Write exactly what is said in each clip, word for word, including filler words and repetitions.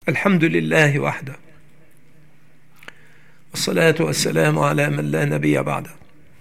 الحمد لله وحده، والصلاة والسلام على من لا نبي بعده.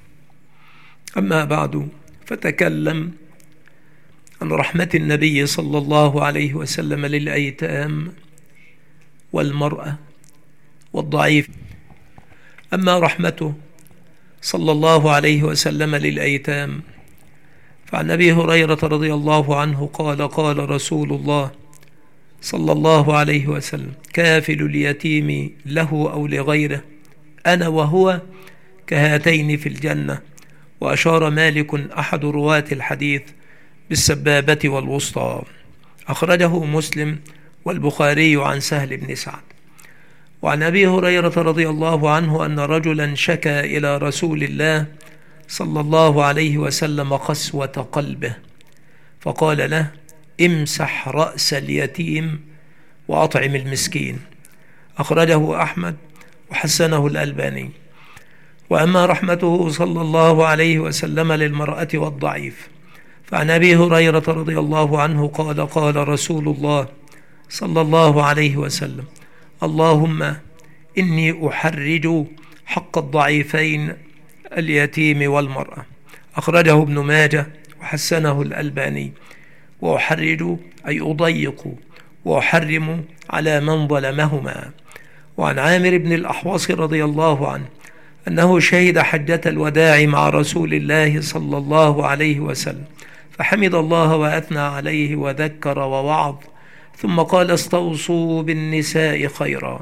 أما بعد، فتكلم عن رحمة النبي صلى الله عليه وسلم للأيتام والمرأة والضعيف. أما رحمته صلى الله عليه وسلم للأيتام، فعن أبي هريرة رضي الله عنه قال: قال رسول الله صلى الله عليه وسلم: كافل اليتيم له أو لغيره أنا وهو كهاتين في الجنة. وأشار مالك أحد رواة الحديث بالسبابة والوسطى. أخرجه مسلم والبخاري عن سهل بن سعد. وعن أبي هريرة رضي الله عنه أن رجلا شكى إلى رسول الله صلى الله عليه وسلم قسوة قلبه، فقال له: امسح رأس اليتيم وأطعم المسكين. أخرجه أحمد وحسنه الألباني. وأما رحمته صلى الله عليه وسلم للمرأة والضعيف، فعن أبي هريرة رضي الله عنه قال: قال رسول الله صلى الله عليه وسلم: اللهم إني أحرج حق الضعيفين اليتيم والمرأة. أخرجه ابن ماجه وحسنه الألباني. وأحرج أي أضيق وأحرم على من ظلمهما. وعن عامر بن الأحوص رضي الله عنه أنه شهد حجة الوداع مع رسول الله صلى الله عليه وسلم، فحمد الله وأثنى عليه وذكر ووعظ، ثم قال: استوصوا بالنساء خيرا،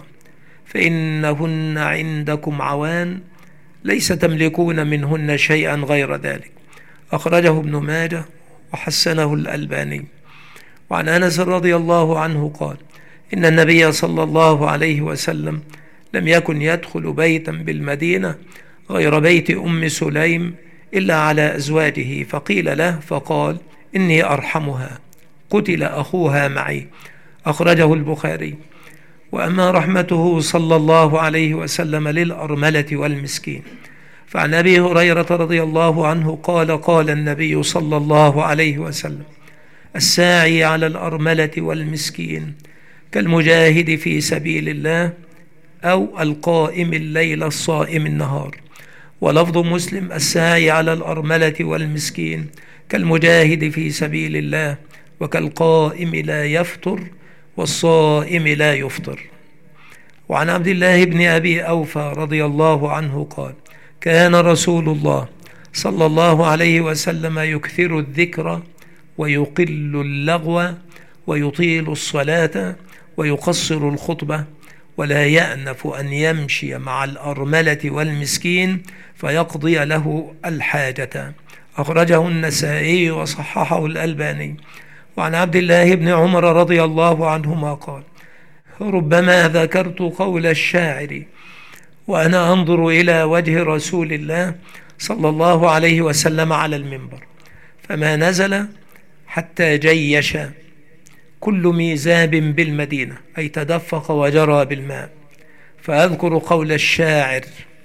فإنهن عندكم عوان ليس تملكون منهن شيئا غير ذلك. أخرجه ابن ماجه وحسنه الألباني. وعن أنس رضي الله عنه قال: إن النبي صلى الله عليه وسلم لم يكن يدخل بيتا بالمدينة غير بيت أم سليم إلا على أزواجه، فقيل له فقال: إني أرحمها، قتل أخوها معي. أخرجه البخاري. وأما رحمته صلى الله عليه وسلم للأرملة والمسكين، فعن أبي هريرة رضي الله عنه قال: قال النبي صلى الله عليه وسلم: الساعي على الأرملة والمسكين كالمجاهد في سبيل الله أو القائم الليل الصائم النهار. ولفظ مسلم: الساعي على الأرملة والمسكين كالمجاهد في سبيل الله وكالقائم لا يفطر والصائم لا يفطر. وعن عبد الله بن أبي أوفى رضي الله عنه قال: كان رسول الله صلى الله عليه وسلم يكثر الذكر ويقل اللغو ويطيل الصلاة ويقصر الخطبة، ولا يأنف أن يمشي مع الأرملة والمسكين فيقضي له الحاجة. أخرجه النسائي وصححه الألباني. وعن عبد الله بن عمر رضي الله عنهما قال: ربما ذكرت قول الشاعر وأنا أنظر إلى وجه رسول الله صلى الله عليه وسلم على المنبر، فما نزل حتى جيش كل ميزاب بالمدينة، أي تدفق وجرى بالماء، فأذكر قول الشاعر: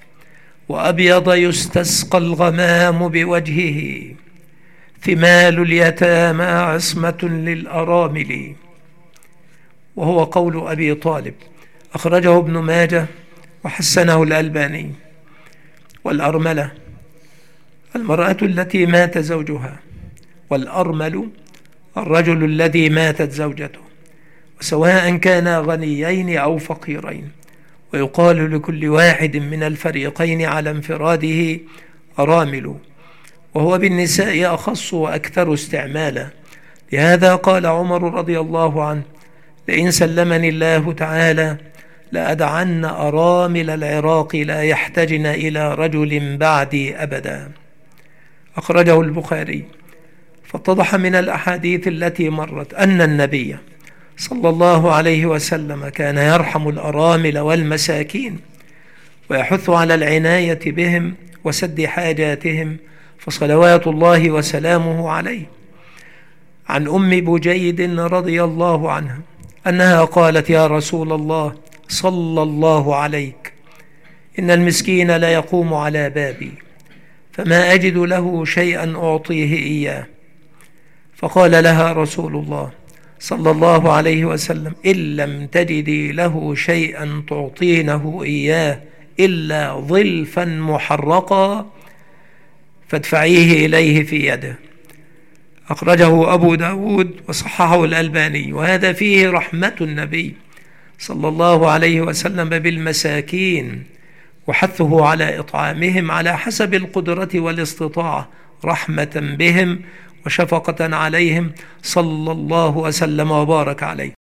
وأبيض يستسقى الغمام بوجهه، ثمال اليتامى عصمة للأرامل، وهو قول أبي طالب. أخرجه ابن ماجه وحسنه الألباني. والأرملة المرأة التي مات زوجها، والأرمل الرجل الذي ماتت زوجته، وسواء كانا غنيين أو فقيرين، ويقال لكل واحد من الفريقين على انفراده أرامل، وهو بالنساء أخص وأكثر استعمالا. لهذا قال عمر رضي الله عنه: لئن سلمني الله تعالى لأدعن أرامل العراق لا يحتجن إلى رجل بعدي أبدا. أخرجه البخاري. فاتضح من الأحاديث التي مرت أن النبي صلى الله عليه وسلم كان يرحم الأرامل والمساكين ويحث على العناية بهم وسد حاجاتهم، فصلوات الله وسلامه عليه. عن أم بجيد رضي الله عنها أنها قالت: يا رسول الله صلى الله عليك، إن المسكين لا يقوم على بابي، فما أجد له شيئا أعطيه إياه. فقال لها رسول الله صلى الله عليه وسلم: إن لم تجدي له شيئا تعطينه إياه إلا ظلفا محرقا فادفعيه إليه في يده. أخرجه أبو داود وصححه الألباني. وهذا فيه رحمة النبي صلى الله عليه وسلم بالمساكين وحثه على إطعامهم على حسب القدرة والاستطاعة، رحمة بهم وشفقة عليهم، صلى الله وسلم وبارك عليه.